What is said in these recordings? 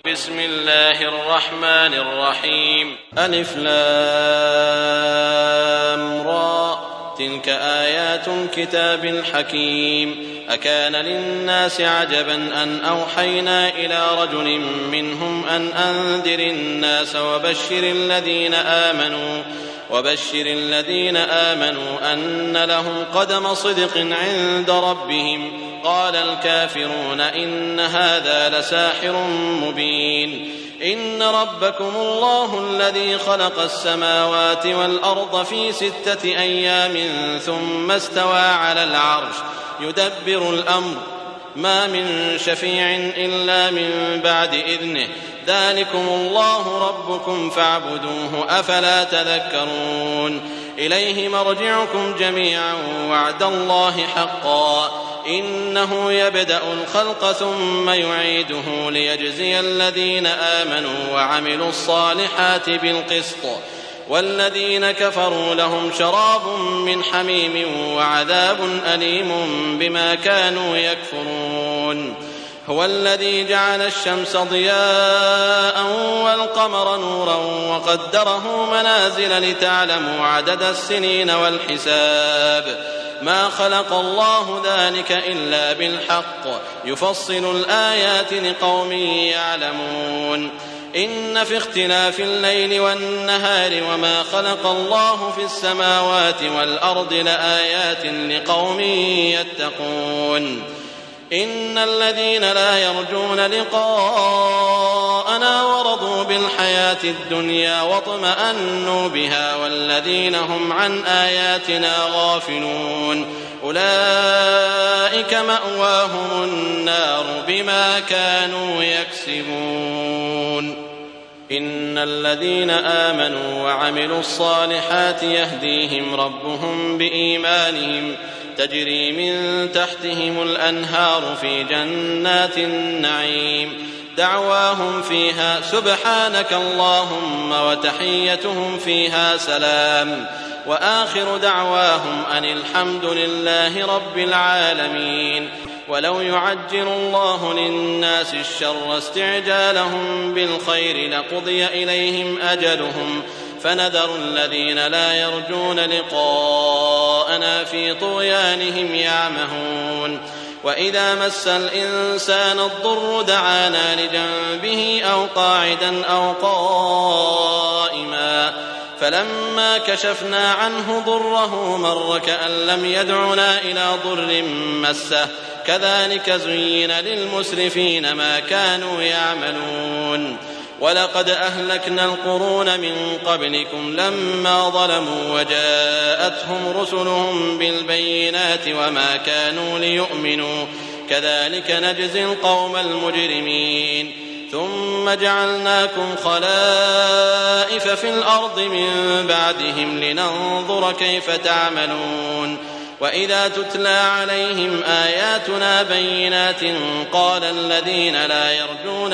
بسم الله الرحمن الرحيم. ألف لام را تلك آيات الكتاب الحكيم. أكان للناس عجبا أن أوحينا إلى رجل منهم أن أنذر الناس وبشر الذين آمنوا أن لهم قدم صدق عند ربهم. قال الكافرون إن هذا لساحر مبين. إن ربكم الله الذي خلق السماوات والأرض في 6 أيام ثم استوى على العرش يدبر الأمر ما من شفيع إلا من بعد إذنه ذلكم الله ربكم فاعبدوه أفلا تذكرون. إليه مرجعكم جميعا وعد الله حقا إنه يبدأ الخلق ثم يعيده ليجزي الذين آمنوا وعملوا الصالحات بالقسط والذين كفروا لهم شراب من حميم وعذاب أليم بما كانوا يكفرون. هو الذي جعل الشمس ضياء والقمر نورا وقدره منازل لتعلموا عدد السنين والحساب ما خلق الله ذلك إلا بالحق يفصل الآيات لقوم يعلمون. إن في اختلاف الليل والنهار وما خلق الله في السماوات والأرض لآيات لقوم يتقون. إن الذين لا يرجون لقاءنا ورضوا بالحياة الدنيا واطمأنوا بها والذين هم عن آياتنا غافلون أولئك مأواهم النار بما كانوا يكسبون. إن الذين آمنوا وعملوا الصالحات يهديهم ربهم بإيمانهم تجري من تحتهم الأنهار في جنات النعيم دعواهم فيها سبحانك اللهم وتحيتهم فيها سلام وآخر دعواهم أن الحمد لله رب العالمين. ولو يعجل الله للناس الشر استعجالهم بالخير لقضي إليهم أجلهم فنذر الذين لا يرجون لقاءنا في طغيانهم يعمهون. وإذا مس الإنسان الضر دعانا لجنبه أو قاعدا أو قائما فلما كشفنا عنه ضره مر كأن لم يدعنا إلى ضر مسه كذلك زين للمسرفين ما كانوا يعملون. ولقد أهلكنا القرون من قبلكم لما ظلموا وجاءتهم رسلهم بالبينات وما كانوا ليؤمنوا كذلك نجزي القوم المجرمين. ثم جعلناكم خلائف في الأرض من بعدهم لننظر كيف تعملون. وإذا تتلى عليهم آياتنا بينات قال الذين لا يرجون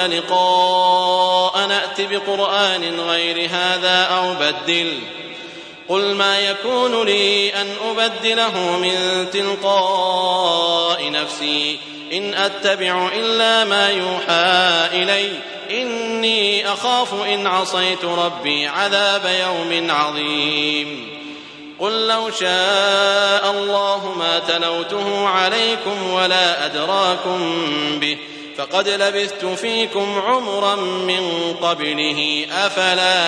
لقاءنا ائت بقرآن غير هذا أو بدل قل ما يكون لي أن أبدله من تلقاء نفسي إن أتبع إلا ما يوحى إلي إني أخاف إن عصيت ربي عذاب يوم عظيم. قل لو شاء الله ما تلوته عليكم ولا أدراكم به فقد لبثت فيكم عمرا من قبله أفلا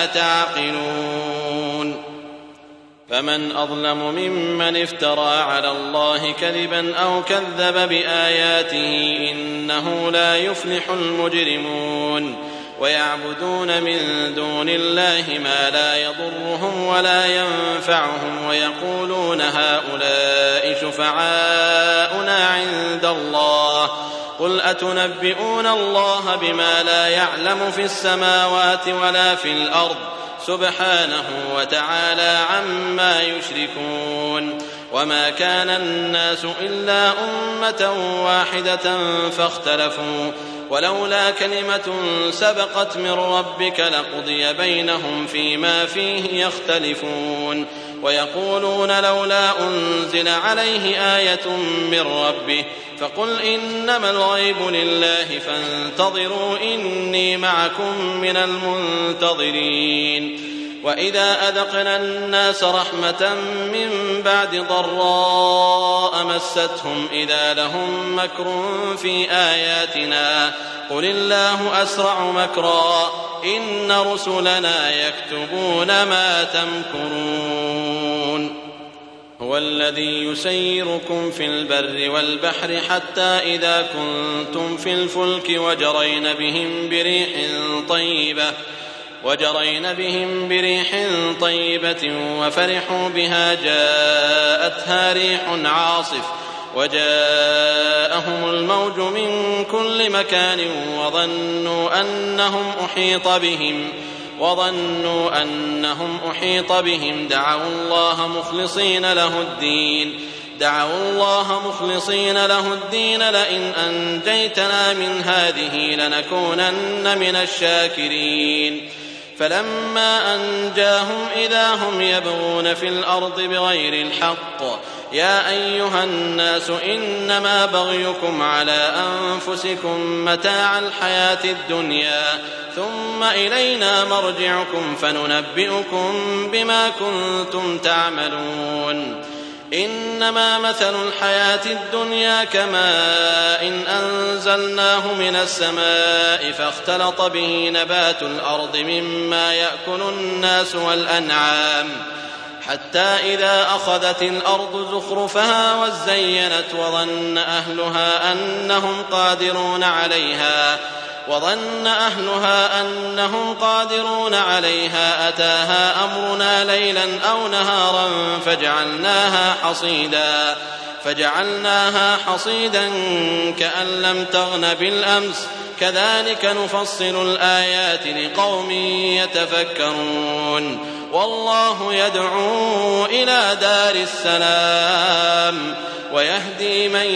تعقلون. فمن أظلم ممن افترى على الله كذبا أو كذب بآياته إنه لا يفلح المجرمون. ويعبدون من دون الله ما لا يضرهم ولا ينفعهم ويقولون هؤلاء شفعاؤنا عند الله قل أتنبئون الله بما لا يعلم في السماوات ولا في الأرض سبحانه وتعالى عما يشركون. وما كان الناس إلا أمة واحدة فاختلفوا ولولا كلمة سبقت من ربك لقضي بينهم فيما فيه يختلفون. ويقولون لولا أنزل عليه آية من ربه فقل إنما الغيب لله فانتظروا إني معكم من المنتظرين. وإذا أذقنا الناس رحمة من بعد ضراء مستهم إذا لهم مكر في آياتنا قل الله أسرع مكرا إن رسلنا يكتبون ما تمكرون. هو الذي يسيركم في البر والبحر حتى إذا كنتم في الفلك وجرين بهم بريح طيبة وفرحوا بها جاءتها ريح عاصف وجاءهم الموج من كل مكان وظنوا أنهم أحيط بهم دعوا الله مخلصين له الدين لئن أنجيتنا من هذه لنكونن من الشاكرين. فلما أنجاهم إذا هم يبغون في الأرض بغير الحق يا أيها الناس إنما بغيكم على أنفسكم متاع الحياة الدنيا ثم إلينا مرجعكم فننبئكم بما كنتم تعملون. إنما مثل الحياة الدنيا كماء أنزلناه من السماء فاختلط به نبات الأرض مما يأكل الناس والأنعام حتى إذا أخذت الأرض زخرفها وزينت وظن أهلها أنهم قادرون عليها أتاها أمرنا ليلا أو نهارا فجعلناها حصيدا كأن لم تغن بالأمس كذلك نفصل الآيات لقوم يتفكرون. والله يدعو إلى دار السلام ويهدي من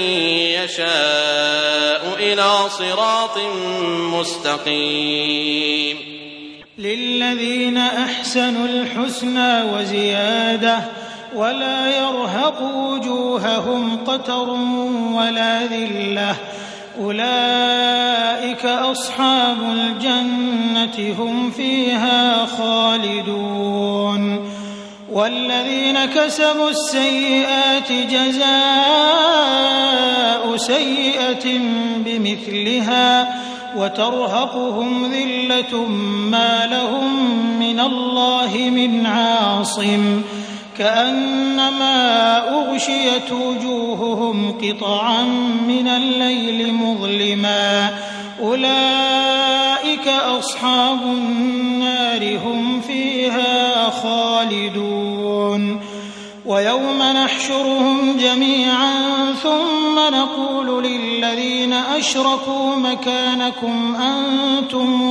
يشاء إلى صراط مستقيم. للذين أحسنوا الحسنى وزيادة ولا يرهق وجوههم قتر ولا ذلة أولئك أصحاب الجنة هم فيها خالدون. والذين كسبوا السيئات جزاء سيئة بمثلها وترهقهم ذلة ما لهم من الله من عاصم كأنما أغشيت وجوههم قطعا من الليل مظلما أولئك أصحاب النار هم فيها خالدون. ويوم نحشرهم جميعا ثم نقول للذين أشركوا مكانكم أنتم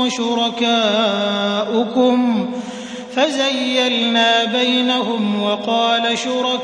وشركاؤكم فزيلنا بينهم وقال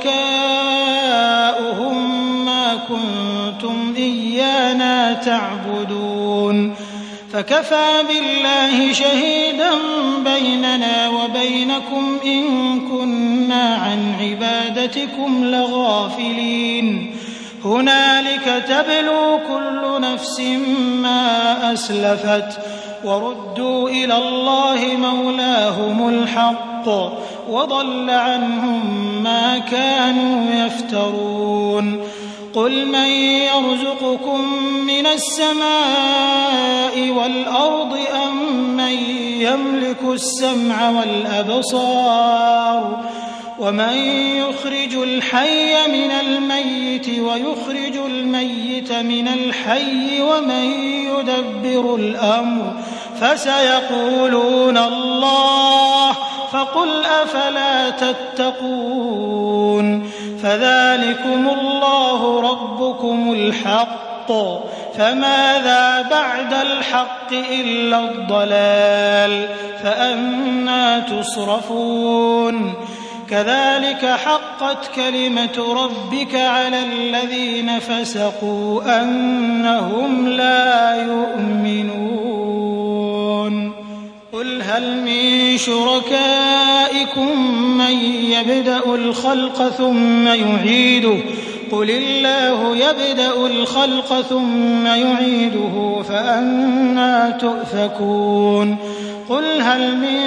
شركاؤهم ما كنتم إيانا تعبدون فكفى بالله شهيدا بيننا وبينكم إن كنا عن عبادتكم لغافلين. هنالك تبلو كل نفس ما أسلفت وردوا إلى الله مولاهم الحق وضل عنهم ما كانوا يفترون. قل من يرزقكم من السماء والأرض أم من يملك السمع والأبصار ومن يخرج الحي من الميت ويخرج الميت من الحي ومن يدبر الأمر فسيقولون الله فقل أفلا تتقون. فذلكم الله ربكم الحق فماذا بعد الحق إلا الضلال فأنى تصرفون. كذلك حقت كلمة ربك على الذين فسقوا أنهم لا يؤمنون. قل هل من شركائكم من يبدأ الخلق ثم يعيده قل الله يبدأ الخلق ثم يعيده فأنى تؤفكون قل هل من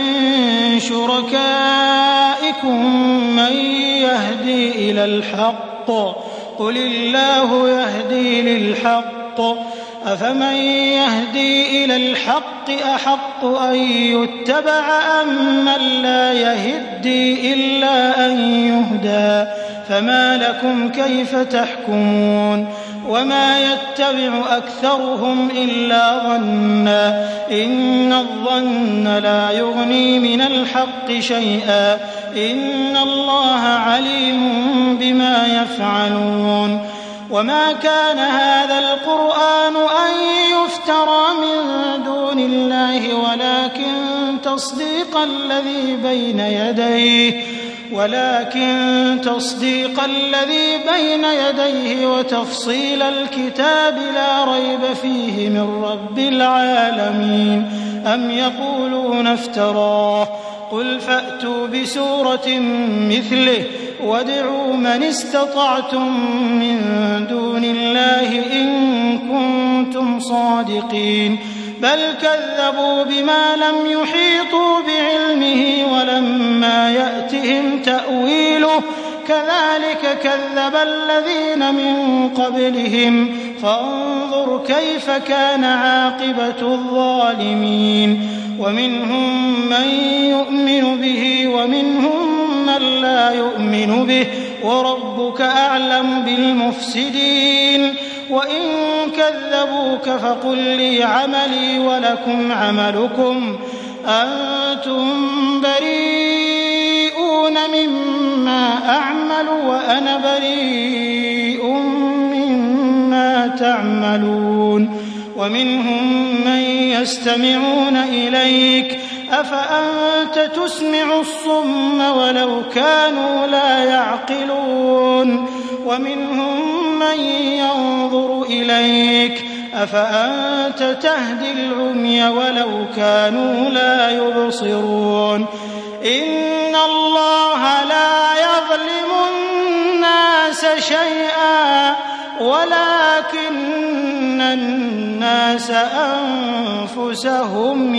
شركائكم من يهدي إلى الحق قل الله يهدي للحق أفمن يهدي إلى الحق أحق أن يتبع أم من لا يهدي إلا أن يهدى فما لكم كيف تحكمون وما يتبع أكثرهم إلا ظنا إن الظن لا يغني من الحق شيئا إن الله عليم بما يفعلون وما كان هذا القرآن أن يفترى من دون الله ولكن تصديق الذي بين يديه وتفصيل الكتاب لا ريب فيه من رب العالمين أم يقولون افتراه قل فأتوا بسورة مثله وادعوا من استطعتم من دون الله إن كنتم صادقين بل كذبوا بما لم يحيطوا بعلمه ولما يأتهم تأويله كذلك كذب الذين من قبلهم فانظر كيف كان عاقبة الظالمين ومنهم من يؤمن به ومنهم من لا يؤمن به وربك أعلم بالمفسدين وإن كذبوك فقل لي عملي ولكم عملكم أنتم بريئون مما أعمل وأنا بريء مما تعملون ومنهم من يستمعون إليك أفأنت تسمع الصم ولو كانوا لا يعقلون ومنهم من ينظر إليك أفأنت تهدي العمي ولو كانوا لا يبصرون إن الله لا يظلم الناس شيئا ولكن الناس أنفسهم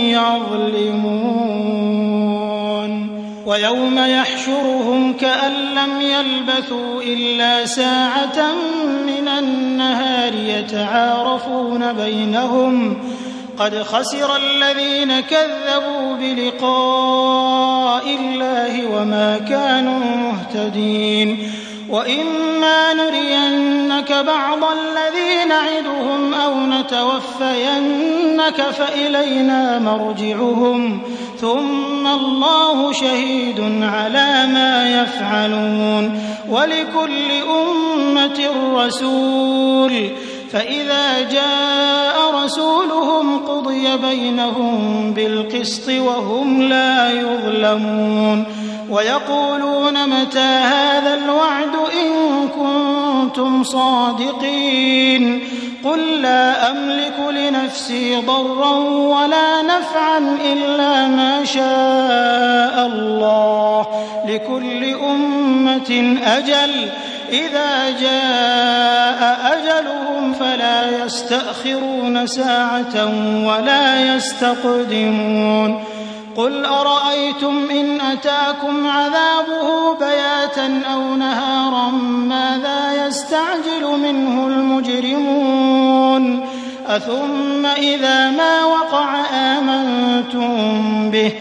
يظلمون ويوم يحشرهم كأن لم يلبثوا إلا ساعة من النهار يتعارفون بينهم قد خسر الذين كذبوا بلقاء الله وما كانوا مهتدين وإما نرينك بعض الذي نعدهم أو نتوفينك فإلينا مرجعهم ثم الله شهيد على ما يفعلون ولكل أمة رسول فإذا جاء رسولهم قضي بينهم بالقسط وهم لا يظلمون ويقولون متى هذا الوعد إن كنتم صادقين قل لا أملك لنفسي ضرا ولا نفعا إلا ما شاء الله لكل أمة أجل إذا جاء أجلهم فلا يستأخرون ساعة ولا يستقدمون قل أرأيتم إن أتاكم عذابه بياتا أو نهارا ماذا يستعجل منه المجرمون أثم إذا ما وقع آمنتم به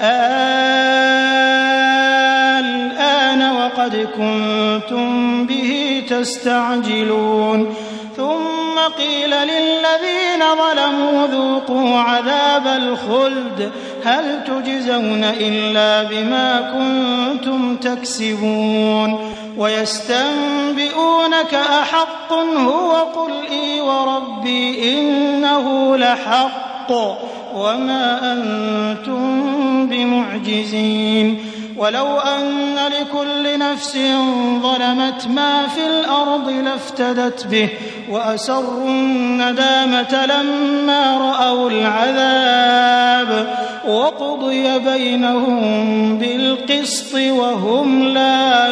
الآن وقد كنتم به تستعجلون ثم قيل للذين ظلموا ذوقوا عذاب الخلد هل تجزون إلا بما كنتم تكسبون ويستنبئونك أحق هو قل إي وربي إنه لحق وما أنتم بمعجزين ولو أن لكل نفس ظلمت ما في الأرض لافتدت به وأسروا الندامة لما رأوا العذاب وقضي بينهم بالقسط وهم لا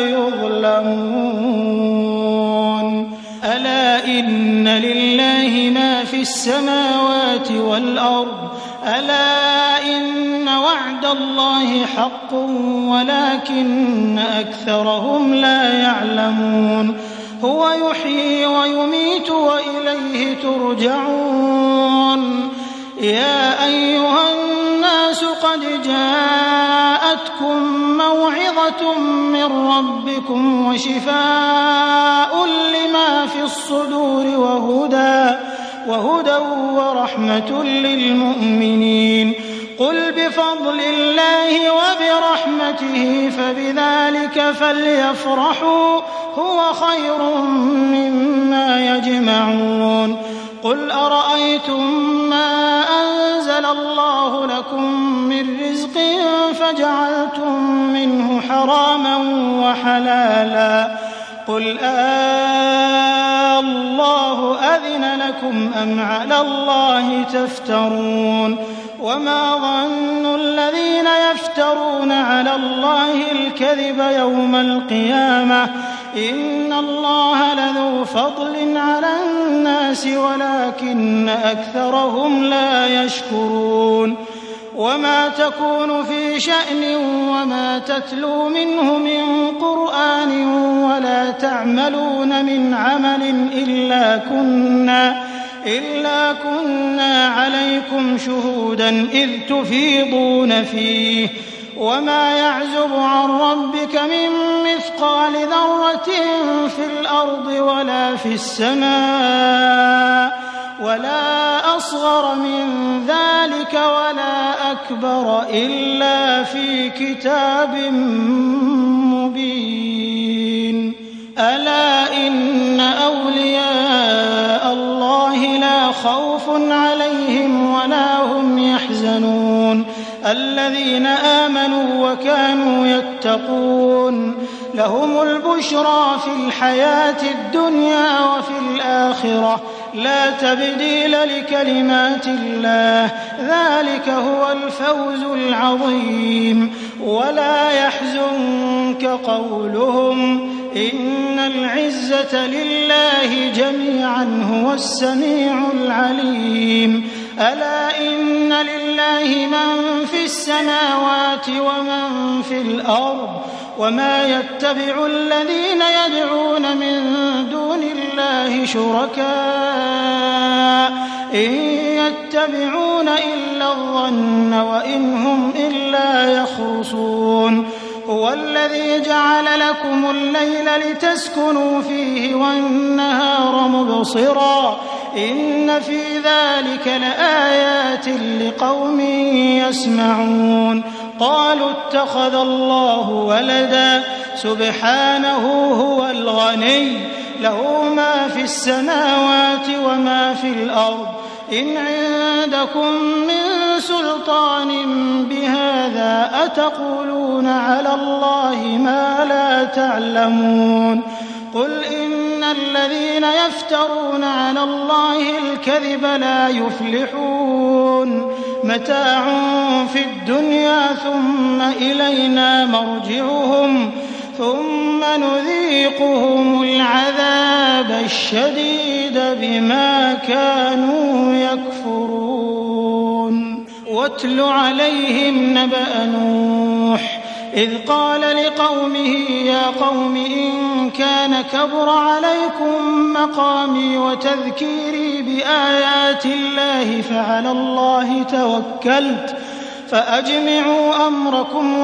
يظلمون ألا إن لله ما في السماوات والأرض ألا إن وعد الله حق ولكن أكثرهم لا يعلمون هو يحيي ويميت وإليه ترجعون يا أيها الناس قد جاءتكم موعظة من ربكم وشفاء لما في الصدور وهدى ورحمة للمؤمنين قل بفضل الله وبرحمته فبذلك فليفرحوا هو خير مما يجمعون قل أرأيتم ما أنزل الله لكم من رزق فجعلتم منه حراما وحلالا قل الله أذن لكم أم على الله تفترون وما ظن الذين يفترون على الله الكذب يوم القيامة إن الله لذو فضل على الناس ولكن أكثرهم لا يشكرون وما تكون في شأن وما تتلو منه من قرآن ولا تعملون من عمل إلا كنا عليكم شهودا إذ تفيضون فيه وما يعزب عن ربك من مثقال ذرة في الأرض ولا في السماء ولا أصغر من ذلك ولا أكبر إلا في كتاب مبين ألا إن أولياء الله لا خوف عليهم ولا هم يحزنون الذين آمنوا وكانوا يتقون لهم البشرى في الحياة الدنيا وفي الآخرة لا تبديل لكلمات الله ذلك هو الفوز العظيم ولا يحزنك قولهم إن العزة لله جميعا هو السميع العليم ألا إن لله من في السماوات ومن في الأرض وما يتبع الذين يدعون من دون الله شركاء إن يتبعون إلا الظن وإن هم إلا يخرصون هو الذي جعل لكم الليل لتسكنوا فيه والنهار مبصرا إن في ذلك لآيات لقوم يسمعون قالوا اتخذ الله ولدا سبحانه هو الغني له ما في السماوات وما في الأرض إن عندكم من سلطان بهذا أتقولون على الله ما لا تعلمون قل إن الذين يفترون على الله الكذب لا يفلحون متاع في الدنيا ثم إلينا مرجعهم ثم نذيقهم العذاب الشديد بما كانوا يكفرون واتل عليهم نبأ نوح إذ قال لقومه يا قوم إن كان كبر عليكم مقامي وتذكيري بآيات الله فعلى الله توكلت فأجمعوا أمركم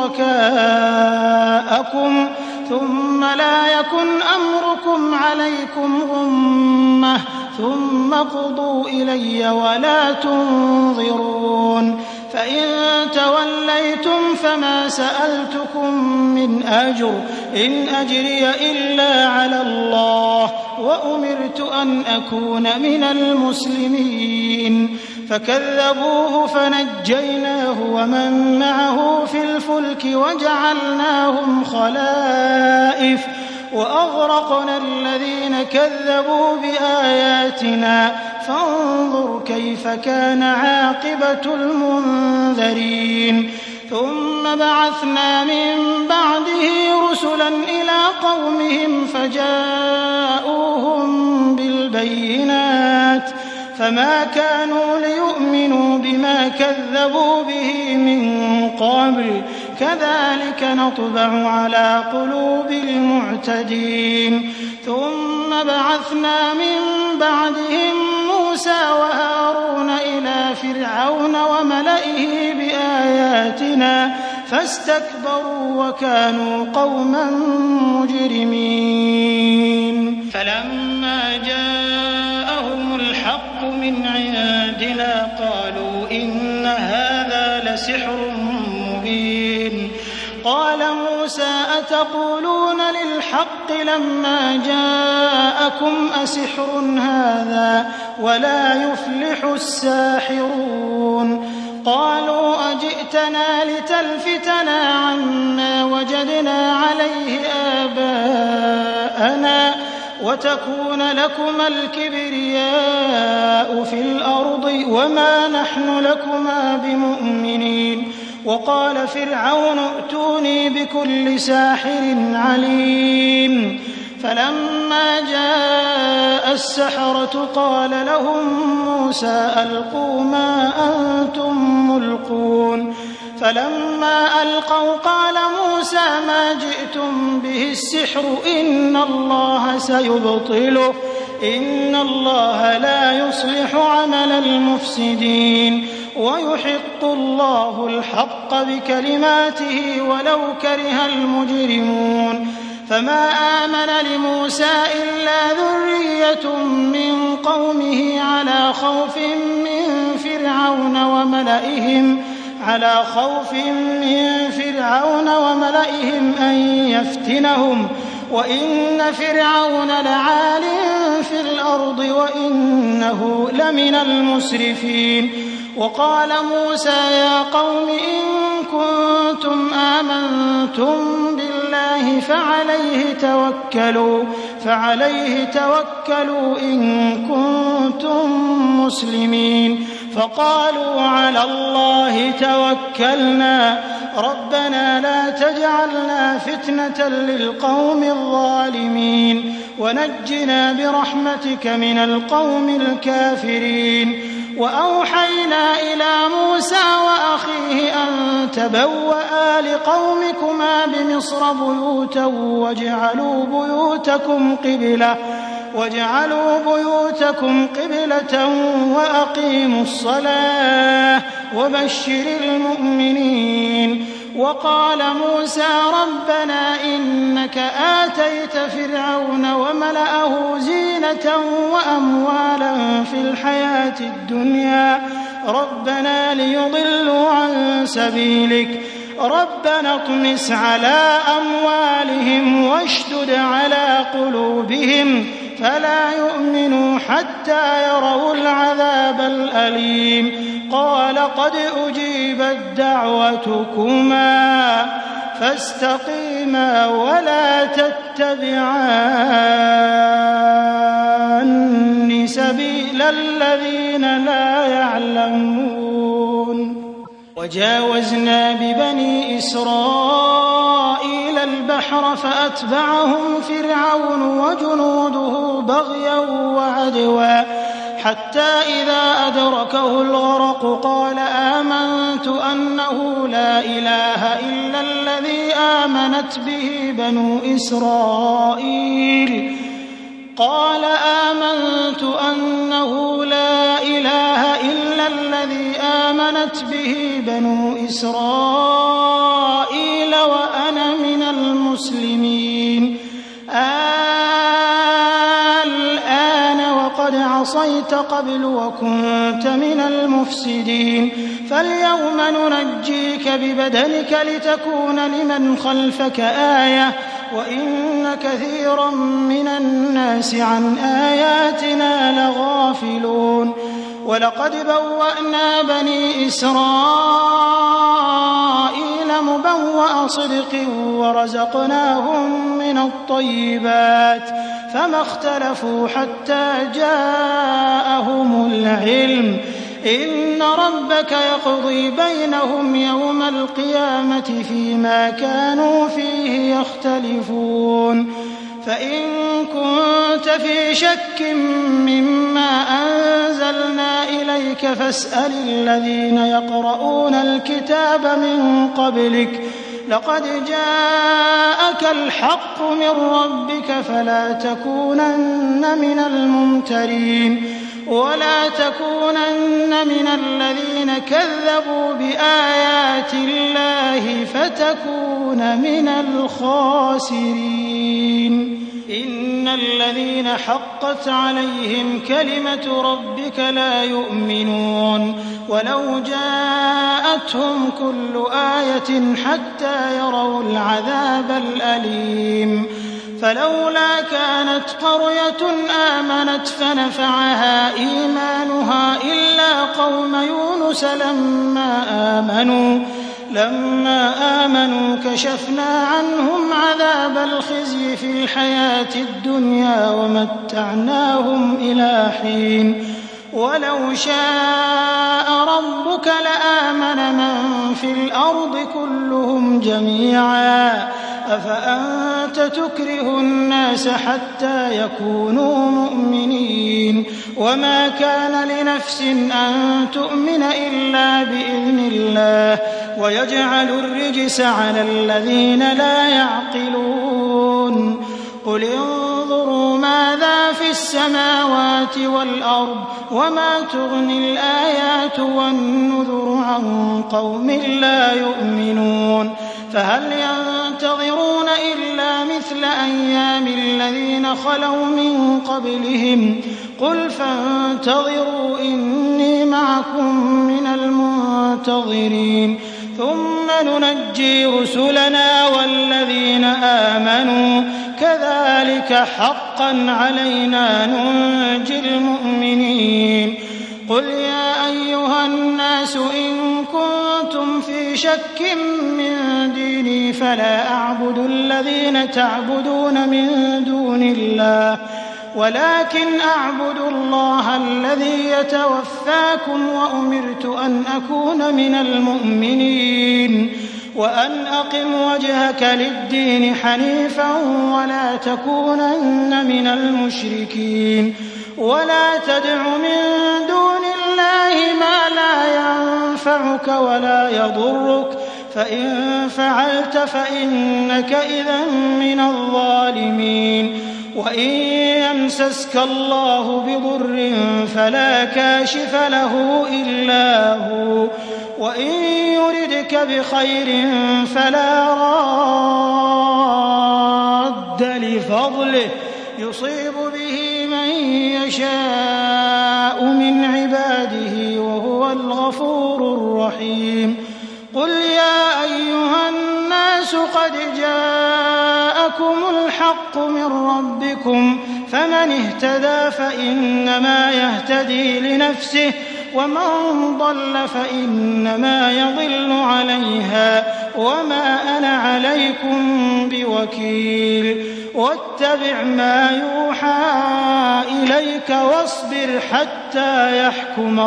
وشركاءكم ثم لا يكن أمركم عليكم غمة ثم قضوا إلي ولا تنظرون فإن توليتم فما سألتكم من أجر إن أجري إلا على الله وأمرت أن أكون من المسلمين فكذبوه فنجيناه ومن معه في الفلك وجعلناهم خلائف وأغرقنا الذين كذبوا بآياتنا فانظر كيف كان عاقبة المنذرين المفترين ثم بعثنا من بعده رسلا إلى قومهم فجاءوهم بالبينات فما كانوا ليؤمنوا بما كذبوا به من قبل كذلك نطبع على قلوب المعتدين ثم بعثنا من بعدهم موسى وهارون إلى فرعون وملئه بآياتنا فاستكبروا وكانوا قوما مجرمين فلما جاءهم الحق من عندنا قالوا إن هذا لسحر مبين قال موسى أتقولون للحق لما جاءكم أسحر هذا ولا يفلح الساحرون قالوا أجئتنا لتلفتنا عما وجدنا عليه آباءنا وتكون لكما الكبرياء في الأرض وما نحن لكما بمؤمنين وقال فرعون ائتوني بكل ساحر عليم فلما جاء السحرة قال لهم موسى ألقوا ما أنتم ملقون فلما ألقوا قال موسى ما جئتم به السحر إن الله سيبطله إن الله لا يصلح عمل المفسدين ويحق الله الحق بكلماته ولو كره المجرمون فما آمن لموسى إلا ذرية من قومه على خوف من فرعون وملئهم أن يفتنهم وإن فرعون لعال في الأرض وإنه لمن المسرفين وقال موسى يا قوم إن كنتم آمنتم بالله فعليه توكلوا إن كنتم مسلمين فقالوا على الله توكلنا ربنا لا تجعلنا فتنة للقوم الظالمين ونجنا برحمتك من القوم الكافرين وأوحينا إلى موسى وأخيه أن تبوأ لقومكما بمصر بيوتا واجعلوا بيوتكم قبلة وأقيموا الصلاة وبشر المؤمنين وقال موسى ربنا إنك آتيت فرعون وملأه زينة وأموالا في الحياة الدنيا ربنا ليضلوا عن سبيلك ربنا اطمس على أموالهم واشدد على قلوبهم فلا يؤمنوا حتى يروا العذاب الأليم قال قد أجيبت دعوتكما فاستقيما ولا تتبعان سبيل الذين لا يعلمون وجاوزنا ببني إسرائيل البحر فأتبعهم فرعون وجنوده بغيا وعدوا حتى إذا أدركه الغرق قال آمنت أنه لا إله إلا الذي آمنت به بنو إسرائيل وأنا من المسلمين الآن وقد عصيت قبل وكنت من المفسدين فاليوم ننجيك ببدنك لتكون لمن خلفك آية وإن كثيرا من الناس عن آياتنا لغافلون ولقد بوأنا بني إسرائيل مبوأ صدق ورزقناهم من الطيبات فما اختلفوا حتى جاءهم العلم إن ربك يقضي بينهم يوم القيامة فيما كانوا فيه يختلفون فإن كنت في شك مما أنزلنا إليك فاسأل الذين يقرؤون الكتاب من قبلك لقد جاءك الحق من ربك فلا تكونن من الممترين ولا تكونن من الذين كذبوا بآيات الله فتكون من الخاسرين إن الذين حقت عليهم كلمة ربك لا يؤمنون ولو جاءتهم كل آية حتى يروا العذاب الأليم فلولا كانت قرية آمنت فنفعها إيمانها إلا قوم يونس لما آمنوا كشفنا عنهم عذاب الخزي في الحياة الدنيا ومتعناهم إلى حين ولو شاء ربك لآمن من في الأرض كلهم جميعا أفأنت تكره الناس حتى يكونوا مؤمنين وما كان لنفس أن تؤمن إلا بإذن الله ويجعل الرجس على الذين لا يعقلون قل انظروا ماذا في السماوات والأرض وما تغني الآيات والنذر عن قوم لا يؤمنون فهل ينتظرون إلا مثل أيام الذين خلوا من قبلهم قل فانتظروا إني معكم من المنتظرين ثم ننجي رسلنا والذين آمنوا كذلك حقا علينا ننجي المؤمنين قل يا أيها الناس إن كنتم في شك من ديني فلا أعبد الذين تعبدون من دون الله ولكن أعبد الله الذي يتوفاكم وأمرت أن أكون من المؤمنين وأن أقم وجهك للدين حنيفا ولا تكونن من المشركين ولا تدع من دون الله ما لا ينفعك ولا يضرك فإن فعلت فإنك إذا من الظالمين وإن يمسسك الله بضر فلا كاشف له إلا هو وإن يردك بخير فلا راد لفضله يصيب به من يشاء من عباده وهو الغفور الرحيم قل يا أيها الناس قد جاءكم الحق من ربكم فمن اهتدى فإنما يهتدي لنفسه ومن ضل فإنما يضل عليها وما أنا عليكم بوكيل واتبع ما يوحى إليك واصبر حتى يحكم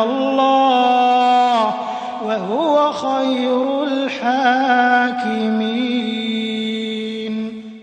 الله وهو خير الحاكمين